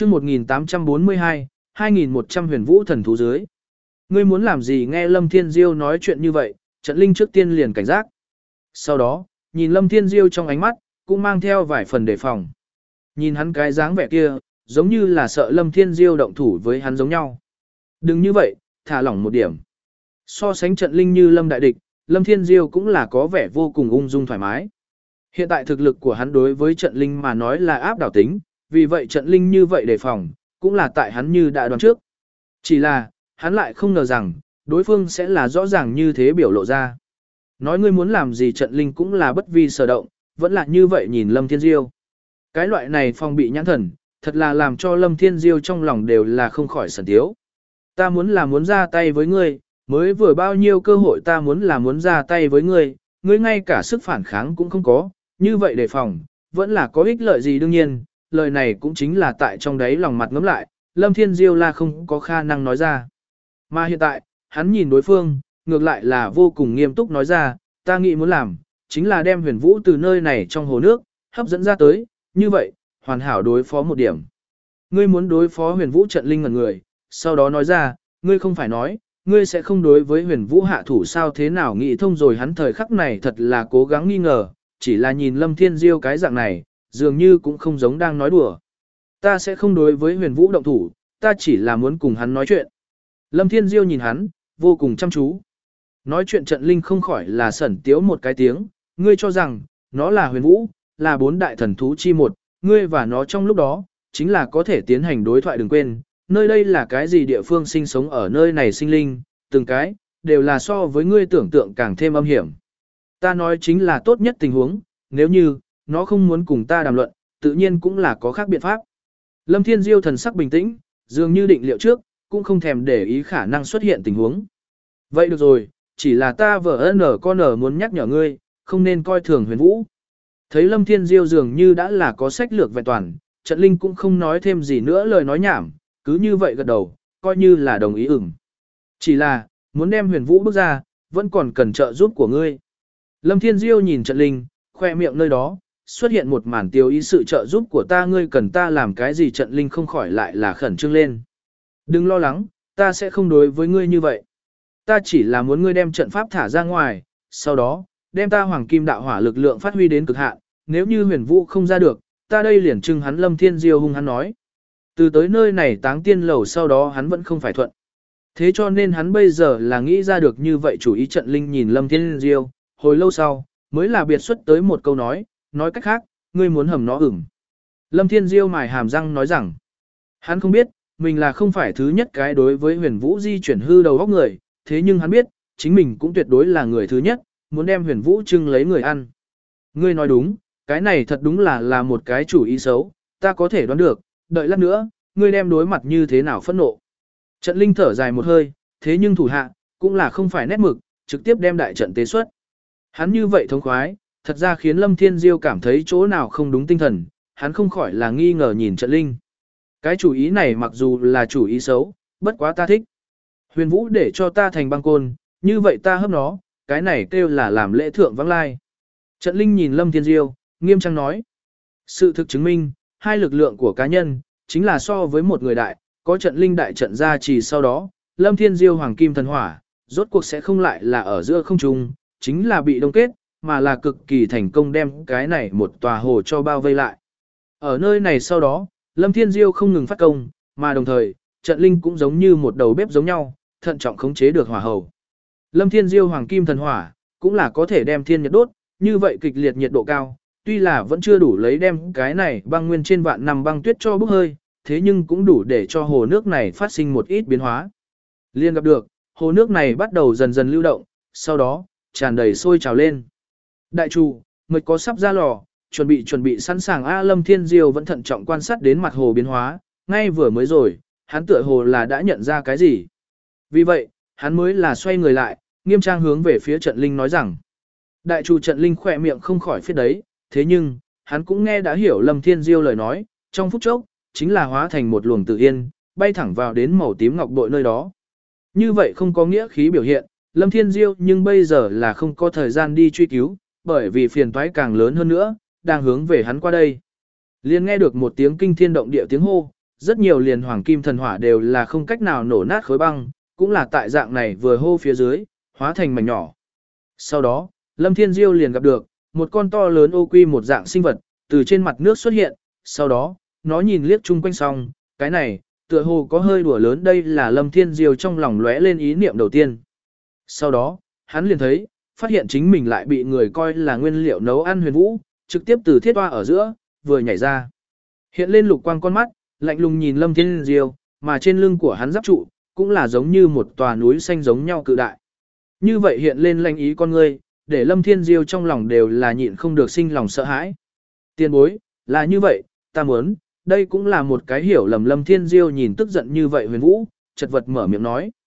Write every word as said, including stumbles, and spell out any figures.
chương một nghìn tám trăm bốn mươi hai, hai nghìn một trăm huyền vũ thần thú dưới. Ngươi muốn làm gì? Nghe Lâm Thiên Diêu nói chuyện như vậy, Trận Linh trước tiên liền cảnh giác. Sau đó, nhìn Lâm Thiên Diêu trong ánh mắt, cũng mang theo vài phần đề phòng. Nhìn hắn cái dáng vẻ kia, giống như là sợ Lâm Thiên Diêu động thủ với hắn giống nhau. Đừng như vậy, thả lỏng một điểm. So sánh Trận Linh như Lâm đại địch, Lâm Thiên Diêu cũng là có vẻ vô cùng ung dung thoải mái. Hiện tại thực lực của hắn đối với Trận Linh mà nói là áp đảo tính, vì vậy Trận Linh như vậy đề phòng, cũng là tại hắn như đã đoán trước. Chỉ là, hắn lại không ngờ rằng, đối phương sẽ là rõ ràng như thế biểu lộ ra. Nói ngươi muốn làm gì, Trận Linh cũng là bất vi sở động, vẫn là như vậy nhìn Lâm Thiên Diêu. Cái loại này phong bị nhãn thần, thật là làm cho Lâm Thiên Diêu trong lòng đều là không khỏi sẩn thiếu. Ta muốn là muốn ra tay với ngươi, mới vừa bao nhiêu cơ hội ta muốn là muốn ra tay với ngươi, ngươi ngay cả sức phản kháng cũng không có, như vậy đề phòng, vẫn là có ích lợi gì. Đương nhiên, lời này cũng chính là tại trong đấy lòng mặt ngấm lại, Lâm Thiên Diêu là không có khả năng nói ra. Mà hiện tại, hắn nhìn đối phương, ngược lại là vô cùng nghiêm túc nói ra, ta nghĩ muốn làm, chính là đem huyền vũ từ nơi này trong hồ nước, hấp dẫn ra tới, như vậy, hoàn hảo đối phó một điểm. Ngươi muốn đối phó huyền vũ? Trận Linh ngẩn người, sau đó nói ra, ngươi không phải nói, ngươi sẽ không đối với huyền vũ hạ thủ sao? Thế nào nghĩ thông rồi? Hắn thời khắc này thật là cố gắng nghi ngờ, chỉ là nhìn Lâm Thiên Diêu cái dạng này, dường như cũng không giống đang nói đùa. Ta sẽ không đối với huyền vũ động thủ, ta chỉ là muốn cùng hắn nói chuyện. Lâm Thiên Diêu nhìn hắn, vô cùng chăm chú. Nói chuyện Trận Linh không khỏi là sẩn tiếu một cái tiếng, ngươi cho rằng, nó là huyền vũ, là bốn đại thần thú chi một, ngươi và nó trong lúc đó, chính là có thể tiến hành đối thoại. Đừng quên, nơi đây là cái gì địa phương sinh sống ở nơi này sinh linh, từng cái, đều là so với ngươi tưởng tượng càng thêm âm hiểm. Ta nói chính là tốt nhất tình huống, nếu như, nó không muốn cùng ta đàm luận, tự nhiên cũng là có khác biện pháp. Lâm Thiên Diêu thần sắc bình tĩnh, dường như định liệu trước, cũng không thèm để ý khả năng xuất hiện tình huống. Vậy được rồi, chỉ là ta vợ nở con nở muốn nhắc nhở ngươi, không nên coi thường huyền vũ. Thấy Lâm Thiên Diêu dường như đã là có sách lược vẹn toàn, Trận Linh cũng không nói thêm gì nữa lời nói nhảm, cứ như vậy gật đầu, coi như là đồng ý ửng. Chỉ là, muốn đem huyền vũ bước ra, vẫn còn cần trợ giúp của ngươi. Lâm Thiên Diêu nhìn Trận Linh, khoe miệng nơi đó, xuất hiện một màn tiêu ý sự trợ giúp của ta. Ngươi cần ta làm cái gì? Trận Linh không khỏi lại là khẩn trương lên. Đừng lo lắng, ta sẽ không đối với ngươi như vậy. Ta chỉ là muốn ngươi đem trận pháp thả ra ngoài, sau đó, đem ta hoàng kim đạo hỏa lực lượng phát huy đến cực hạn. Nếu như huyền vũ không ra được, ta đây liền trưng hắn. Lâm Thiên Diêu hung hắn nói. Từ tới nơi này táng tiên lầu sau đó hắn vẫn không phải thuận. Thế cho nên hắn bây giờ là nghĩ ra được như vậy chủ ý. Trận Linh nhìn Lâm Thiên Diêu, hồi lâu sau, mới là biệt xuất tới một câu nói, nói cách khác, ngươi muốn hầm nó ửng. Lâm Thiên Diêu mài hàm răng nói rằng, hắn không biết, mình là không phải thứ nhất cái đối với huyền vũ di chuyển hư đầu góc người, thế nhưng hắn biết, chính mình cũng tuyệt đối là người thứ nhất, muốn đem huyền vũ trưng lấy người ăn. Ngươi nói đúng, cái này thật đúng là là một cái chủ ý xấu, ta có thể đoán được, đợi lát nữa, ngươi đem đối mặt như thế nào phẫn nộ. Trận Linh thở dài một hơi, thế nhưng thủ hạ, cũng là không phải nét mực, trực tiếp đem đại trận tế xuất. Hắn như vậy thống khoái, thật ra khiến Lâm Thiên Diêu cảm thấy chỗ nào không đúng tinh thần, hắn không khỏi là nghi ngờ nhìn Trận Linh. Cái chủ ý này mặc dù là chủ ý xấu, bất quá ta thích. Huyền vũ để cho ta thành băng côn, như vậy ta hấp nó, cái này kêu là làm lễ thượng vắng lai. Trận Linh nhìn Lâm Thiên Diêu, nghiêm trang nói. Sự thực chứng minh, hai lực lượng của cá nhân, chính là so với một người đại, có Trận Linh đại trận ra chỉ sau đó, Lâm Thiên Diêu hoàng kim thần hỏa, rốt cuộc sẽ không lại là ở giữa không trung, chính là bị đông kết, mà là cực kỳ thành công đem cái này một tòa hồ cho bao vây lại. Ở nơi này sau đó, Lâm Thiên Diêu không ngừng phát công, mà đồng thời, Trận Linh cũng giống như một đầu bếp giống nhau, thận trọng khống chế được hỏa hầu. Lâm Thiên Diêu hoàng kim thần hỏa, cũng là có thể đem thiên nhiệt đốt, như vậy kịch liệt nhiệt độ cao, tuy là vẫn chưa đủ lấy đem cái này băng nguyên trên vạn năm băng tuyết cho bốc hơi, thế nhưng cũng đủ để cho hồ nước này phát sinh một ít biến hóa. Liên gặp được, hồ nước này bắt đầu dần dần lưu động, sau đó, tràn đầy sôi trào lên. Đại chủ, mực có sắp ra lò, chuẩn bị chuẩn bị sẵn sàng. A Lâm Thiên Diêu vẫn thận trọng quan sát đến mặt hồ biến hóa, ngay vừa mới rồi, hắn tựa hồ là đã nhận ra cái gì. Vì vậy, hắn mới là xoay người lại, nghiêm trang hướng về phía Trận Linh nói rằng. Đại chủ Trận Linh khỏe miệng không khỏi phết đấy, thế nhưng, hắn cũng nghe đã hiểu Lâm Thiên Diêu lời nói, trong phút chốc, chính là hóa thành một luồng tự yên, bay thẳng vào đến màu tím ngọc bội nơi đó. Như vậy không có nghĩa khí biểu hiện, Lâm Thiên Diêu nhưng bây giờ là không có thời gian đi truy cứu, bởi vì phiền toái càng lớn hơn nữa, đang hướng về hắn qua đây. Liền nghe được một tiếng kinh thiên động địa tiếng hô, Rất nhiều liền hoàng kim thần hỏa đều là không cách nào nổ nát khối băng, cũng là tại dạng này vừa hô phía dưới, hóa thành mảnh nhỏ. Sau đó, Lâm Thiên Diêu liền gặp được một con to lớn ô quy một dạng sinh vật, từ trên mặt nước xuất hiện, sau đó, nó nhìn liếc chung quanh xong, cái này, tựa hồ có hơi đùa lớn, đây là Lâm Thiên Diêu trong lòng lóe lên ý niệm đầu tiên. Sau đó, hắn liền thấy, phát hiện chính mình lại bị người coi là nguyên liệu nấu ăn Huyền Vũ, trực tiếp từ thiết hoa ở giữa, vừa nhảy ra. Hiện lên lục quang con mắt, lạnh lùng nhìn Lâm Thiên Diêu, mà trên lưng của hắn giáp trụ, cũng là giống như một tòa núi xanh giống nhau cự đại. Như vậy hiện lên lanh ý con ngươi, để Lâm Thiên Diêu trong lòng đều là nhịn không được sinh lòng sợ hãi. Tiên bối, là như vậy, ta muốn, đây cũng là một cái hiểu lầm. Lâm Thiên Diêu nhìn tức giận như vậy Huyền Vũ, chật vật mở miệng nói.